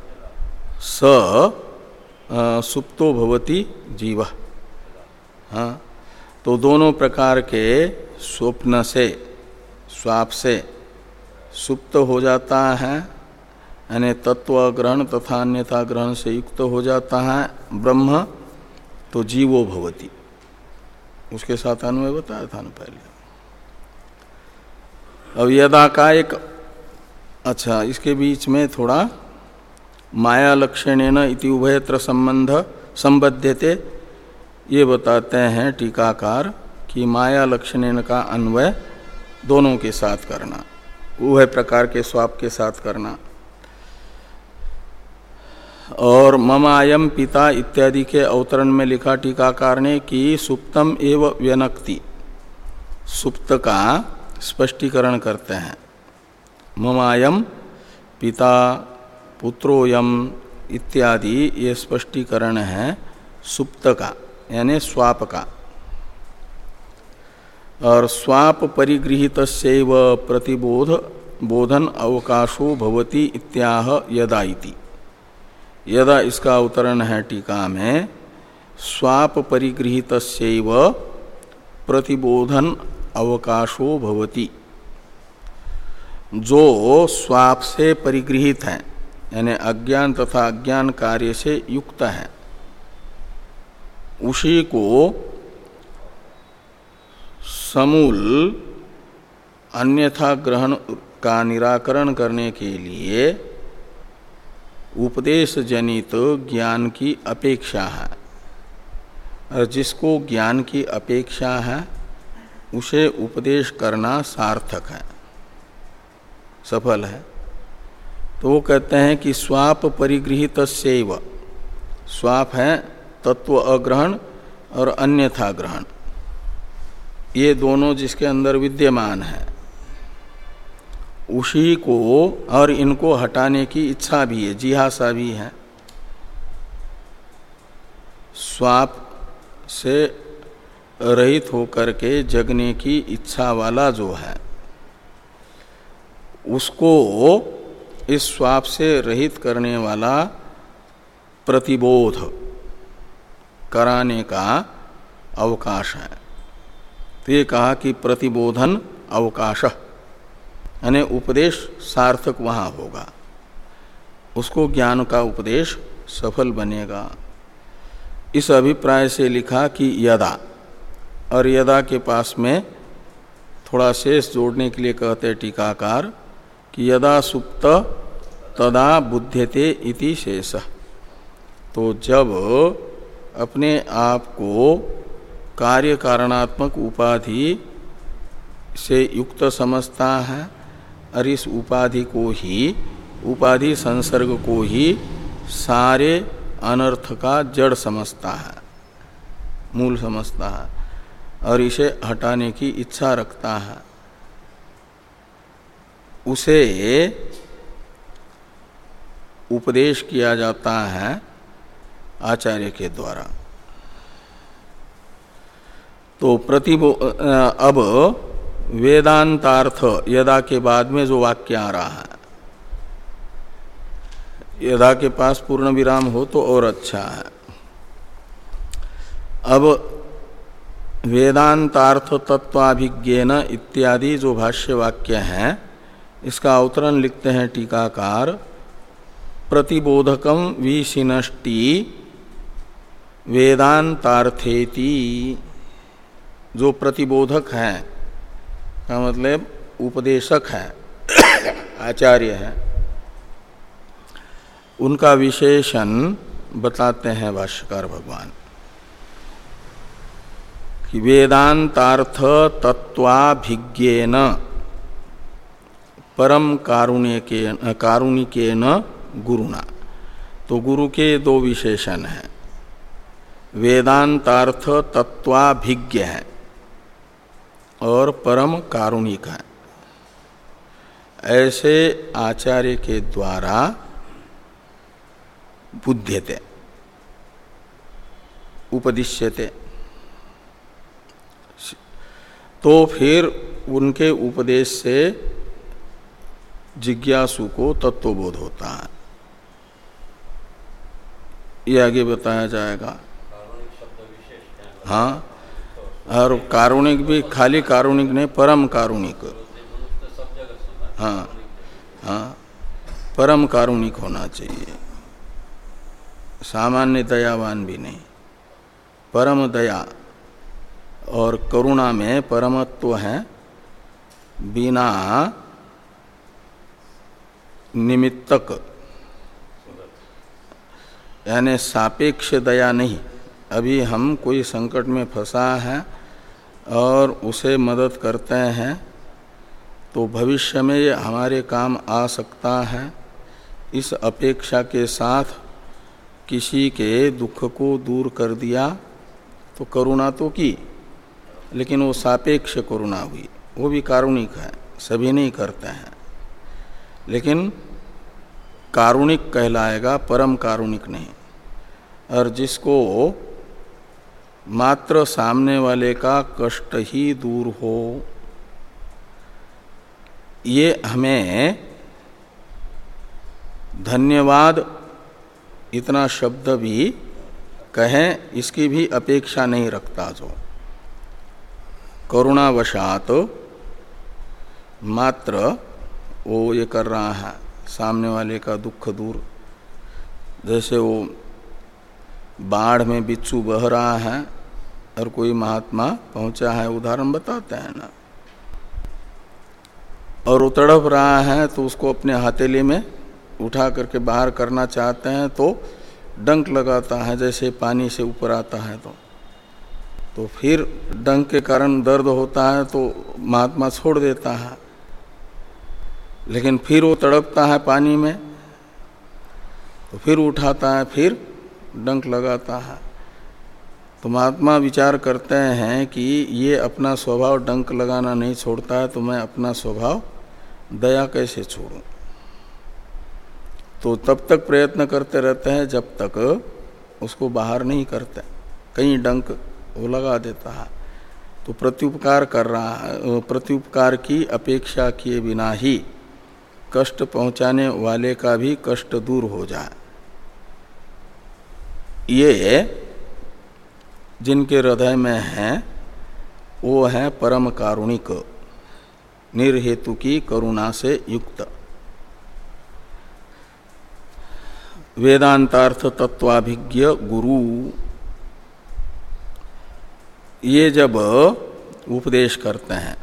स सुप्तो भवति जीव। हाँ, तो दोनों प्रकार के स्वप्न से, स्वाप से सुप्त हो जाता है, यानी तत्व ग्रहण तथा अन्यथा ग्रहण से युक्त हो जाता है ब्रह्म, तो जीवो भवति, उसके साथ अन्वय बताया था ना पहले। अब यदा का एक, अच्छा, इसके बीच में थोड़ा माया लक्षणेन इति उभयत्र संबंध संबध्यते, ये बताते हैं टीकाकार कि माया लक्षणेन का अन्वय दोनों के साथ करना, उभय प्रकार के स्वाप के साथ करना। और ममायम पिता इत्यादि के अवतरण में लिखा टीकाकार ने कि सुप्तम एव व्यनक्ति, सुप्त का स्पष्टीकरण करते हैं। ममायम पिता पुत्रोयम इत्यादि ये स्पष्टीकरण है सुप्त का, यानी स्वाप का। और स्वाप परिगृहीतस्यैव प्रतिबोध बोधन अवकाशो भवति इत्याह यदा इति। यदा इसका अवतरण है टीका में, स्वाप परिगृहीतस्यैव प्रतिबोधन अवकाशो भवति, जो स्वाप से परिगृहित है, यानी अज्ञान तथा अज्ञान कार्य से युक्त है, उसी को समूल अन्यथा ग्रहण का निराकरण करने के लिए उपदेश जनित ज्ञान की अपेक्षा है। और जिसको ज्ञान की अपेक्षा है उसे उपदेश करना सार्थक है, सफल है। तो वो कहते हैं कि स्वाप परिगृहीतस्यैव, स्वाप है तत्व अग्रहण और अन्यथा ग्रहण, ये दोनों जिसके अंदर विद्यमान है, उसी को, और इनको हटाने की इच्छा भी है, जिहासा भी है। स्वाप से रहित होकर के जगने की इच्छा वाला जो है, उसको इस स्वाप से रहित करने वाला प्रतिबोध कराने का अवकाश है। तो ये कहा कि प्रतिबोधन अवकाश, यानी उपदेश सार्थक वहाँ होगा, उसको ज्ञान का उपदेश सफल बनेगा। इस अभिप्राय से लिखा कि यदा, और यदा के पास में थोड़ा शेष जोड़ने के लिए कहते टीकाकार कि यदा सुप्त तदा बुध्यते इति शेष। तो जब अपने आप को कार्य कारणात्मक उपाधि से युक्त समझता है और इस उपाधि को ही, उपाधि संसर्ग को ही सारे अनर्थ का जड़ समझता है, मूल समझता है और इसे हटाने की इच्छा रखता है, उसे उपदेश किया जाता है आचार्य के द्वारा। तो प्रतिबो अब वेदांतार्थ यदा के बाद में जो वाक्य आ रहा है, यदा के पास पूर्ण विराम हो तो और अच्छा है। अब वेदांतार्थ तत्वाभिज्ञेन इत्यादि जो भाष्य वाक्य हैं, इसका अवतरण लिखते हैं टीकाकार, प्रतिबोधकम विशिनष्टि वेदांतार्थेति। जो प्रतिबोधक हैं का मतलब उपदेशक है, आचार्य है, उनका विशेषण बताते हैं भाष्यकार भगवान कि वेदांतार्थ तत्वाभिज्ञेन परम कारुण्यकेन कारुणिकेन गुरुना। तो गुरु के दो विशेषण हैं, वेदांतार्थ तत्वाभिज्ञ है और परम कारुणिक है। ऐसे आचार्य के द्वारा बुध्यते, उपदिश्यते, तो फिर उनके उपदेश से जिज्ञासु को तत्वबोध होता है। ये आगे बताया जाएगा। हाँ, और कारुणिक भी, खाली कारुणिक नहीं, परम कारुणिक। हाँ हाँ, परम कारुणिक होना चाहिए, सामान्य दयावान भी नहीं, परम दया। और करुणा में परमत्व है, बिना निमित्तक, यानी सापेक्ष दया नहीं। अभी हम कोई संकट में फंसा है और उसे मदद करते हैं तो भविष्य में ये हमारे काम आ सकता है, इस अपेक्षा के साथ किसी के दुख को दूर कर दिया तो करुणा तो की, लेकिन वो सापेक्ष करुणा हुई, वो भी कारुणिक है, सभी नहीं करते हैं, लेकिन कारुणिक कहलाएगा, परम कारुणिक नहीं। और जिसको मात्र सामने वाले का कष्ट ही दूर हो, ये हमें धन्यवाद इतना शब्द भी कहें इसकी भी अपेक्षा नहीं रखता। जो करुणावशात मात्र वो ये कर रहा है सामने वाले का दुख दूर, जैसे वो बाढ़ में बिच्छू बह रहा है और कोई महात्मा पहुंचा है, उदाहरण बताते हैं ना, और वो तड़प रहा है तो उसको अपने हथेली में उठा करके बाहर करना चाहते हैं तो डंक लगाता है, जैसे पानी से ऊपर आता है तो तो फिर डंक के कारण दर्द होता है तो महात्मा छोड़ देता है, लेकिन फिर वो तड़पता है पानी में तो फिर उठाता है, फिर डंक लगाता है। तो महात्मा विचार करते हैं कि ये अपना स्वभाव डंक लगाना नहीं छोड़ता है, तो मैं अपना स्वभाव दया कैसे छोड़ूं। तो तब तक प्रयत्न करते रहते हैं जब तक उसको बाहर नहीं करते, कहीं डंक वो लगा देता है। तो प्रत्युपकार कर रहा है, प्रत्युपकार की अपेक्षा किए बिना ही कष्ट पहुंचाने वाले का भी कष्ट दूर हो जाए, ये जिनके हृदय में है वो है परम कारुणिक, निर्हेतु की करुणा से युक्त। वेदांतार्थ तत्वाभिज्ञ गुरु, ये जब उपदेश करते हैं,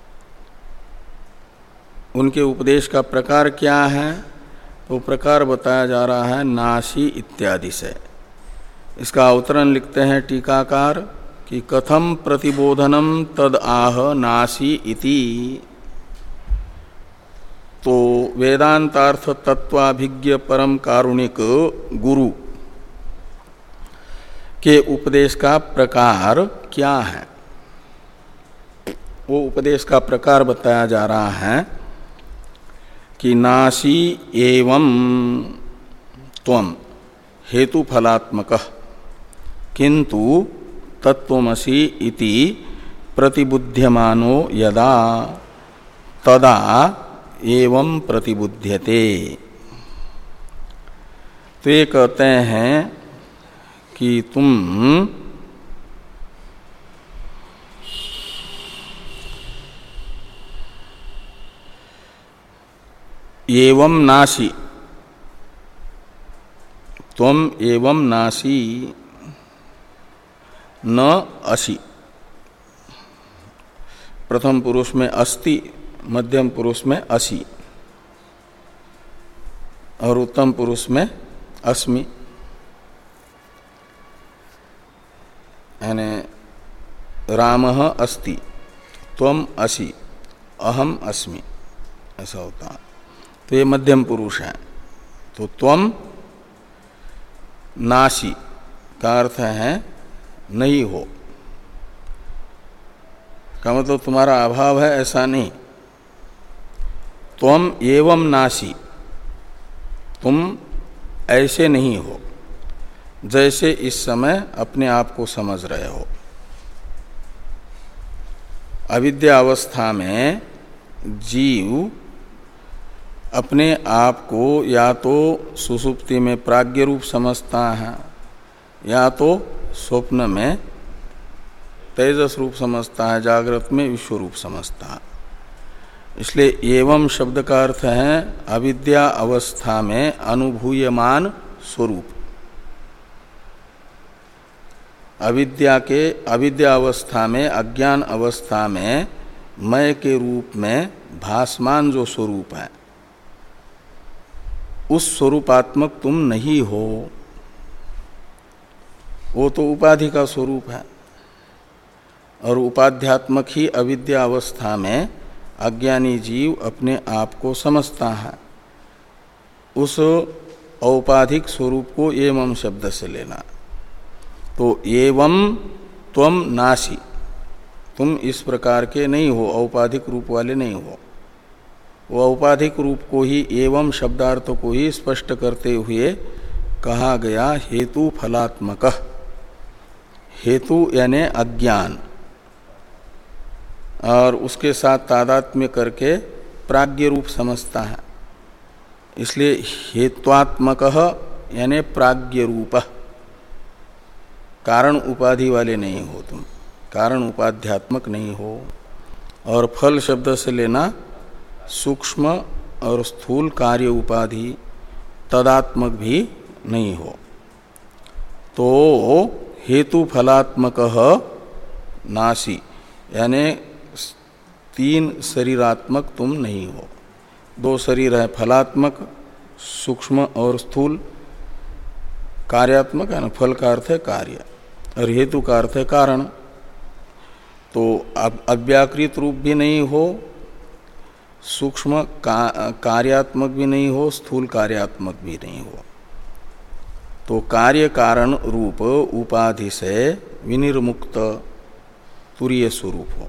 उनके उपदेश का प्रकार क्या है, तो प्रकार बताया जा रहा है नासी इत्यादि से। इसका अवतरण लिखते हैं टीकाकार कि कथम प्रतिबोधनम तद आह नासी इति। तो वेदांतार्थ तत्वाभिज्ञ परम कारुणिक गुरु के उपदेश का प्रकार क्या है? वो उपदेश का प्रकार बताया जा रहा है कि नासी एवं त्वम हेतु फलात्मकः किंतु तत्त्वमसि इति प्रतिबुध्यमानो यदा तदा एवं प्रतिबुध्यते। तो ये कहते हैं कि तुम एवं नासी, त्वम एवं नासी न असि। प्रथम पुरुष में अस्ति, मध्यम पुरुष में असि और उत्तम पुरुष में अस्मि। यानी रामः अस्ति, त्वम असि, अहम अस्मि, ऐसा होता। तो ये मध्यम पुरुष है। तो त्वम नासी का अर्थ है नहीं हो, का मतलब तुम्हारा अभाव है ऐसा नहीं। त्वम एवं नासी, तुम ऐसे नहीं हो जैसे इस समय अपने आप को समझ रहे हो। अविद्या अवस्था में जीव अपने आप को या तो सुषुप्ति में प्राज्ञ रूप समझता है या तो स्वप्न में तेजस रूप समझता है, जागृत में विश्व रूप समझता है। इसलिए एवं शब्द का अर्थ है अविद्या अवस्था में अनुभूयमान स्वरूप। अविद्या के अविद्या अवस्था में, अज्ञान अवस्था में मय के रूप में भासमान जो स्वरूप है, उस स्वरूपात्मक तुम नहीं हो। वो तो उपाधि का स्वरूप है और उपाध्यात्मक ही अविद्या अवस्था में अज्ञानी जीव अपने आप को समझता है। उस औपाधिक स्वरूप को एवं शब्द से लेना। तो एवं त्वम नासी, तुम इस प्रकार के नहीं हो, औपाधिक रूप वाले नहीं हो। वो औपाधिक रूप को ही, एवं शब्दार्थ को ही स्पष्ट करते हुए कहा गया हेतु फलात्मक। हेतु यानी अज्ञान, और उसके साथ तादात्म्य करके प्राज्ञ रूप समझता है। इसलिए हेत्वात्मक यानी प्राज्ञ रूप, कारण उपाधि वाले नहीं हो तुम, कारण उपाध्यात्मक नहीं हो। और फल शब्द से लेना सूक्ष्म और स्थूल कार्य उपाधि तदात्मक भी नहीं हो। तो हेतु फलात्मक नासी यानी तीन शरीरात्मक तुम नहीं हो। दो शरीर है, फलात्मक सूक्ष्म और स्थूल, कार्यात्मक है ना, फल का अर्थ है कार्य और हेतु का अर्थ है कारण। तो अव्याकृत रूप भी नहीं हो, सूक्ष्म का, कार्यात्मक भी नहीं हो, स्थूल कार्यात्मक भी नहीं हो। तो कार्य कारण रूप उपाधि से विनिर्मुक्त तुरीय स्वरूप हो।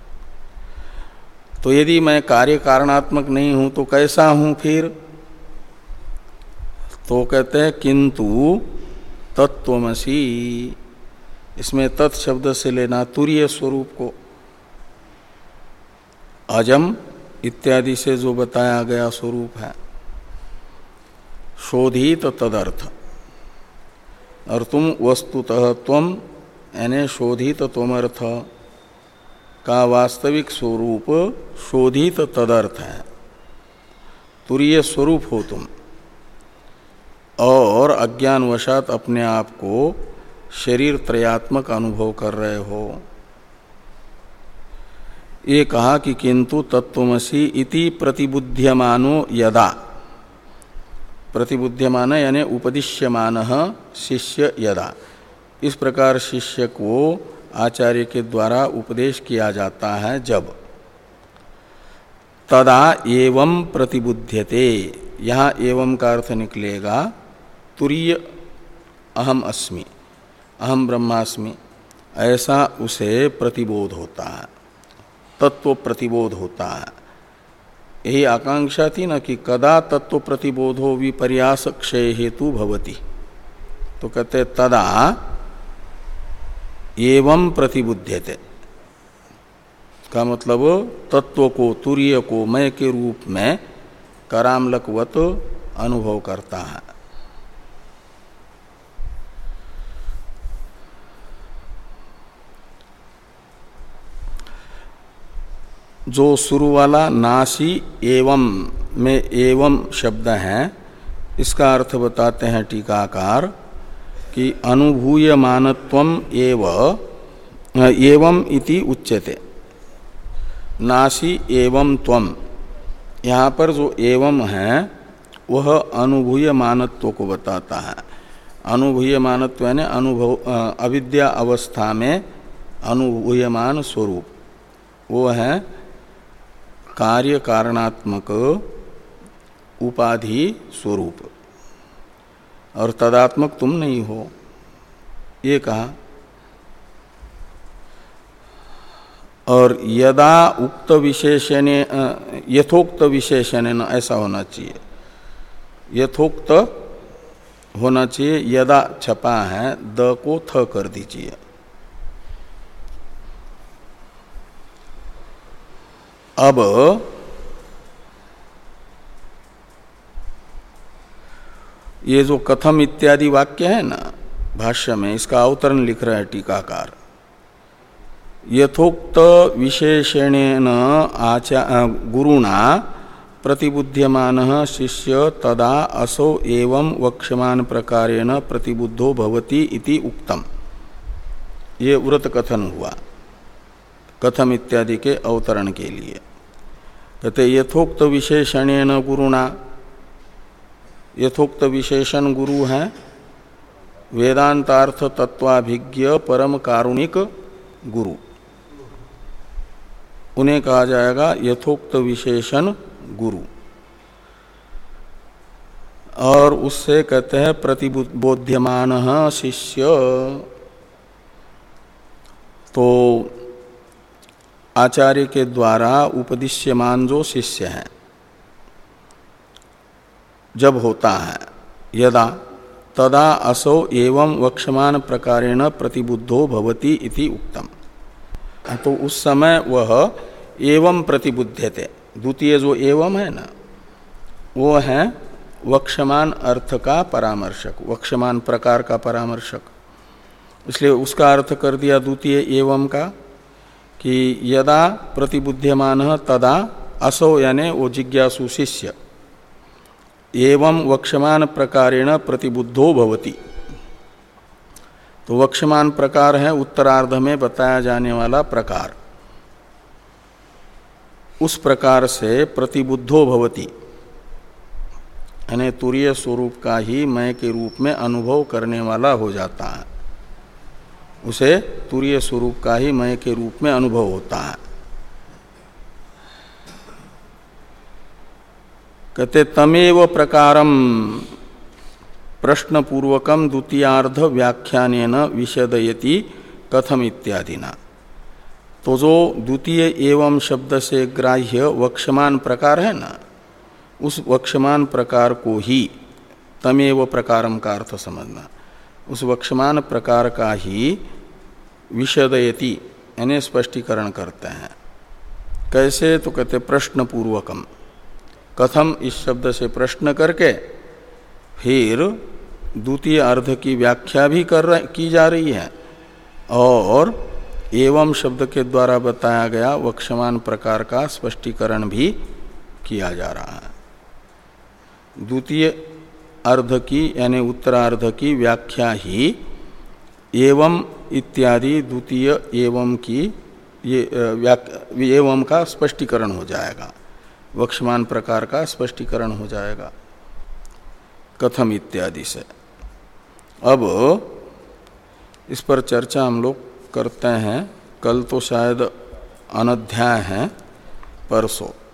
तो यदि मैं कार्य कारणात्मक नहीं हूं तो कैसा हूं फिर? तो कहते हैं किंतु तत्त्वमसि। इसमें तत् शब्द से लेना तुरीय स्वरूप को, अजम इत्यादि से जो बताया गया स्वरूप है, शोधित तदर्थ। और तुम वस्तुतः त्वम यानी शोधित त्वमर्थ का वास्तविक स्वरूप शोधित तदर्थ है, तुरीय स्वरूप हो तुम। और अज्ञानवशात अपने आप को शरीर त्रयात्मक अनुभव कर रहे हो। ये कहा कि किंतु तत्त्वमसि इति प्रतिबुध्यमानो यदा, प्रतिबुध्यमान यानी उपदिश्यमान शिष्य यदा, इस प्रकार शिष्य को आचार्य के द्वारा उपदेश किया जाता है जब। तदा एवं प्रतिबुध्यते, यहाँ एवं का अर्थ निकलेगा तुरीय अहम अस्मि, अहम ब्रह्मास्मि, ऐसा उसे प्रतिबोध होता है, तत्व प्रतिबोध होता है। यही आकांक्षा थी ना कि कदा तत्व प्रतिबोधो विपर्यास क्षय हेतु भवति, तो कहते तदा एवं प्रतिबुध्यते का मतलब तत्व को, तुरीय को मय के रूप में करामलकवत अनुभव करता है। जो शुरू वाला नासी एवं में एवं शब्द है, इसका अर्थ बताते हैं टीकाकार कि अनुभूयमानत्वम एव एवं इति उच्यते। नासी एवं त्वम, यहाँ पर जो एवं है वह अनुभूयमानत्व को बताता है। अनुभूयमानत्व यानी अनुभव, अविद्या अवस्था में अनुभूयमान स्वरूप, वो है कार्य कारणात्मक उपाधि स्वरूप, और तदात्मक तुम नहीं हो, ये कहा। और यदा उक्त विशेषण, यथोक्त विशेषण ऐसा होना चाहिए, यथोक्त होना चाहिए, यदा छपा है द को थ कर दीजिए। अब ये जो कथम इत्यादि वाक्य है ना भाष्य में, इसका अवतरण लिख रहा है टीकाकार। यथोक्त विशेषणेन आचा गुरुणा प्रतिबुध्यमानः शिष्य तदा असौ एवं वक्ष्यमाण प्रकारेण प्रतिबुद्धो भवति इति उक्तम। ये व्रत कथन हुआ कथम इत्यादि के अवतरण के लिए। कहते यथोक्त विशेषणेन गुरुणा, यथोक्त विशेषण गुरु हैं वेदांतार्थ तत्वाभिज्ञ परम कारुणिक गुरु, उन्हें कहा जाएगा यथोक्त विशेषण गुरु। और उससे कहते हैं प्रतिबोध्यमान शिष्य। तो आचार्य के द्वारा उपदिश्यमान जो शिष्य हैं, जब होता है यदा तदा असौ एवं वक्ष्यमाण प्रकारेण प्रतिबुद्धो भवति इति उक्तम, तो उस समय वह एवं प्रतिबुध्यते। द्वितीय जो एवं है ना, वो है वक्ष्यमाण अर्थ का परामर्शक, वक्ष्यमाण प्रकार का परामर्शक, इसलिए उसका अर्थ कर दिया द्वितीय एवं का कि यदा प्रतिबुध्यमान तदा असौ यानी वो जिज्ञासु शिष्य एवं वक्ष्यमाण प्रकारेण प्रतिबुद्धो भवति। तो वक्ष्यमाण प्रकार है उत्तरार्ध में बताया जाने वाला प्रकार, उस प्रकार से प्रतिबुद्धो भवति यानी तुरीय स्वरूप का ही मय के रूप में अनुभव करने वाला हो जाता है, उसे तुरीय स्वरूप का ही मय के रूप में अनुभव होता है। कहते तमेव प्रकारम प्रश्न पूर्वकम द्वितीयार्ध व्याख्यानेन विशदयति कथम इत्यादि ना। तो जो द्वितीय एवं शब्द से ग्राह्य वक्ष्यमाण प्रकार है ना, उस वक्ष्यमाण प्रकार को ही तमेव प्रकारम का अर्थ समझना, उस वक्ष्यमाण प्रकार का ही विशदयति यानी स्पष्टीकरण करते हैं। कैसे? तो कहते प्रश्न पूर्वकम, कथम इस शब्द से प्रश्न करके फिर द्वितीय अर्ध की व्याख्या भी कर रही, की जा रही है, और एवं शब्द के द्वारा बताया गया वक्ष्यमाण प्रकार का स्पष्टीकरण भी किया जा रहा है। द्वितीय अर्ध की यानी उत्तरार्ध की व्याख्या ही एवं इत्यादि द्वितीय एवं की ये एवं का स्पष्टीकरण हो जाएगा, वक्ष्यमाण प्रकार का स्पष्टीकरण हो जाएगा कथम इत्यादि से। अब इस पर चर्चा हम लोग करते हैं, कल तो शायद अनध्याय है, परसों